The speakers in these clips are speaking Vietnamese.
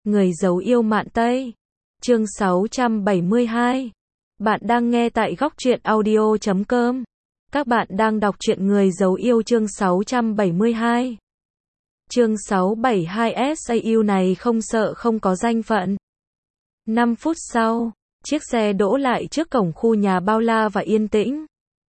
Người giấu yêu mạn Tây. Chương 672. Bạn đang nghe tại góc truyện audio.com. Các bạn đang đọc truyện Người giấu yêu chương 672. Chương 672 SAU này không sợ không có danh phận. 5 phút sau, chiếc xe đỗ lại trước cổng khu nhà bao la và yên tĩnh.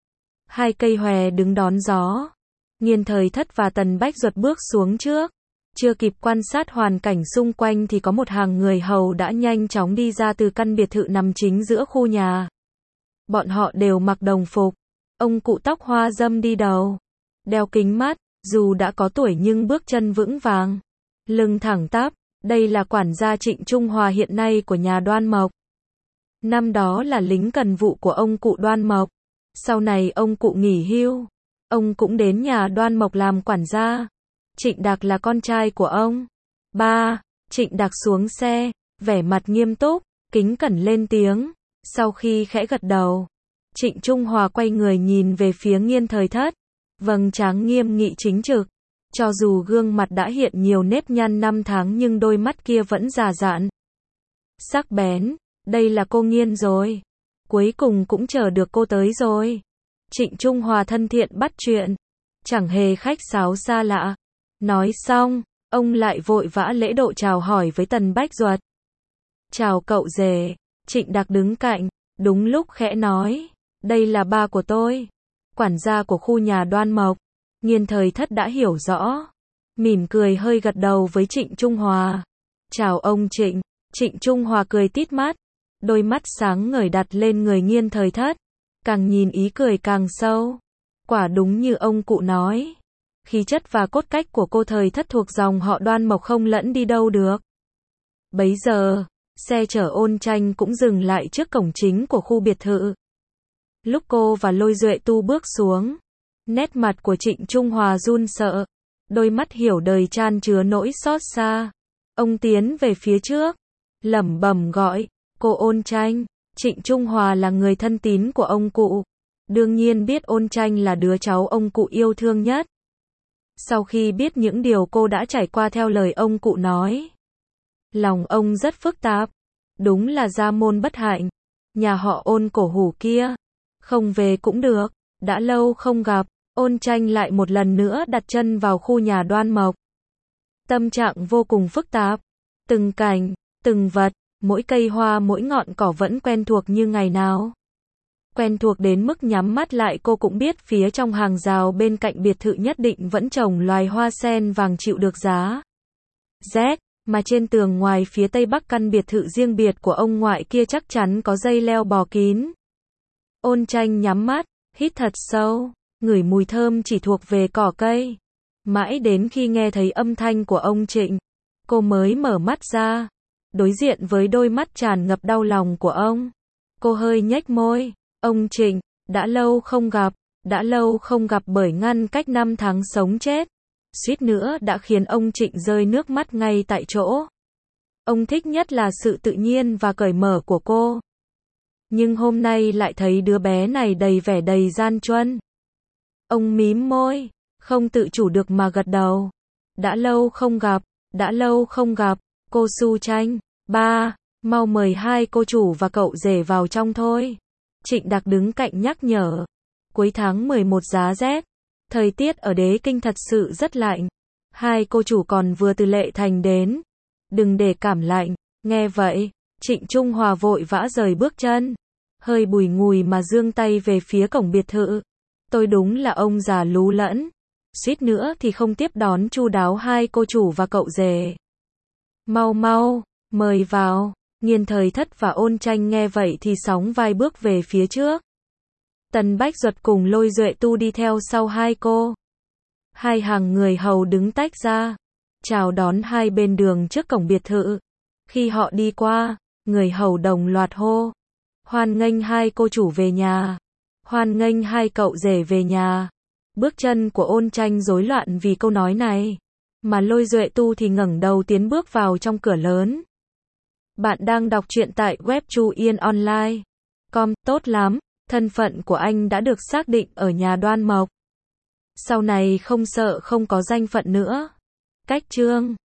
Hai cây hòe đứng đón gió. Nghiên Thời Thất và Tần Bách Duật bước xuống trước. Chưa kịp quan sát hoàn cảnh xung quanh thì có một hàng người hầu đã nhanh chóng đi ra từ căn biệt thự nằm chính giữa khu nhà. Bọn họ đều mặc đồng phục. Ông cụ tóc hoa râm đi đầu, đeo kính mắt, dù đã có tuổi nhưng bước chân vững vàng, lưng thẳng tắp. Đây là quản gia Trịnh Trung Hòa hiện nay của nhà Đoan Mộc. Năm đó là lính cần vụ của ông cụ Đoan Mộc. Sau này ông cụ nghỉ hưu, ông cũng đến nhà Đoan Mộc làm quản gia. Trịnh Đạc là con trai của ông. Ba, Trịnh Đạc xuống xe, vẻ mặt nghiêm túc, kính cẩn lên tiếng. Sau khi khẽ gật đầu, Trịnh Trung Hòa quay người nhìn về phía Nghiên Thời Thất. Vầng trán nghiêm nghị chính trực. Cho dù gương mặt đã hiện nhiều nếp nhăn năm tháng nhưng đôi mắt kia vẫn già dặn, sắc bén. Đây là cô Nghiên rồi. Cuối cùng cũng chờ được cô tới rồi. Trịnh Trung Hòa thân thiện bắt chuyện, chẳng hề khách sáo xa lạ. Nói xong, ông lại vội vã lễ độ chào hỏi với Tần Bách Duật. Chào cậu rể. Trịnh Đạc đứng cạnh, đúng lúc khẽ nói. Đây là ba của tôi, quản gia của khu nhà Đoan Mộc. Nghiên Thời Thất đã hiểu rõ, mỉm cười hơi gật đầu với Trịnh Trung Hòa. Chào ông Trịnh. Trịnh Trung Hòa cười tít mắt, đôi mắt sáng ngời đặt lên người Nghiên Thời Thất. Càng nhìn ý cười càng sâu. Quả đúng như ông cụ nói, khí chất và cốt cách của cô Thời Thất thuộc dòng họ Đoan Mộc không lẫn đi đâu được. Bấy giờ, xe chở Ôn Tranh cũng dừng lại trước cổng chính của khu biệt thự. Lúc cô và Lôi Duệ Tu bước xuống, nét mặt của Trịnh Trung Hòa run sợ, đôi mắt hiểu đời chan chứa nỗi xót xa. Ông tiến về phía trước, lẩm bẩm gọi, cô Ôn Tranh. Trịnh Trung Hòa là người thân tín của ông cụ, đương nhiên biết Ôn Tranh là đứa cháu ông cụ yêu thương nhất. Sau khi biết những điều cô đã trải qua theo lời ông cụ nói, lòng ông rất phức tạp. Đúng là gia môn bất hạnh, nhà họ Ôn cổ hủ kia, không về cũng được. Đã lâu không gặp, Ôn Tranh lại một lần nữa đặt chân vào khu nhà Đoan Mộc. Tâm trạng vô cùng phức tạp, từng cảnh, từng vật, mỗi cây hoa mỗi ngọn cỏ vẫn quen thuộc như ngày nào. Quen thuộc đến mức nhắm mắt lại cô cũng biết phía trong hàng rào bên cạnh biệt thự nhất định vẫn trồng loài hoa sen vàng chịu được giá rét, mà trên tường ngoài phía tây bắc căn biệt thự riêng biệt của ông ngoại kia chắc chắn có dây leo bò kín. Ôn Tranh nhắm mắt, hít thật sâu, ngửi mùi thơm chỉ thuộc về cỏ cây. Mãi đến khi nghe thấy âm thanh của ông Trịnh, cô mới mở mắt ra, đối diện với đôi mắt tràn ngập đau lòng của ông. Cô hơi nhếch môi. Ông Trịnh, đã lâu không gặp bởi ngăn cách 5 tháng sống chết, suýt nữa đã khiến ông Trịnh rơi nước mắt ngay tại chỗ. Ông thích nhất là sự tự nhiên và cởi mở của cô. Nhưng hôm nay lại thấy đứa bé này đầy vẻ đầy gian truân. Ông mím môi, không tự chủ được mà gật đầu. Đã lâu không gặp, cô Su Tranh. Ba, mau mời hai cô chủ và cậu rể vào trong thôi. Trịnh Đạc đứng cạnh nhắc nhở. Cuối tháng 11 giá rét, thời tiết ở Đế Kinh thật sự rất lạnh. Hai cô chủ còn vừa từ Lệ Thành đến, đừng để cảm lạnh. Nghe vậy, Trịnh Trung Hòa vội vã rời bước chân, hơi bùi ngùi mà giương tay về phía cổng biệt thự. Tôi đúng là ông già lú lẫn, suýt nữa thì không tiếp đón chu đáo hai cô chủ và cậu rể. Mau mau, mời vào. Nghiên Thời Thất và Ôn Tranh nghe vậy thì sóng vai bước về phía trước. Tần Bách Duật cùng Lôi Duệ Tu đi theo sau hai cô. Hai hàng người hầu đứng tách ra, chào đón hai bên đường trước cổng biệt thự. Khi họ đi qua, người hầu đồng loạt hô. Hoan nghênh hai cô chủ về nhà. Hoan nghênh hai cậu rể về nhà. Bước chân của Ôn Tranh rối loạn vì câu nói này, mà Lôi Duệ Tu thì ngẩng đầu tiến bước vào trong cửa lớn. Bạn đang đọc truyện tại web chuyenonline.com. Tốt lắm, thân phận của anh đã được xác định ở nhà Đoan Mộc. Sau này không sợ không có danh phận nữa. Cách chương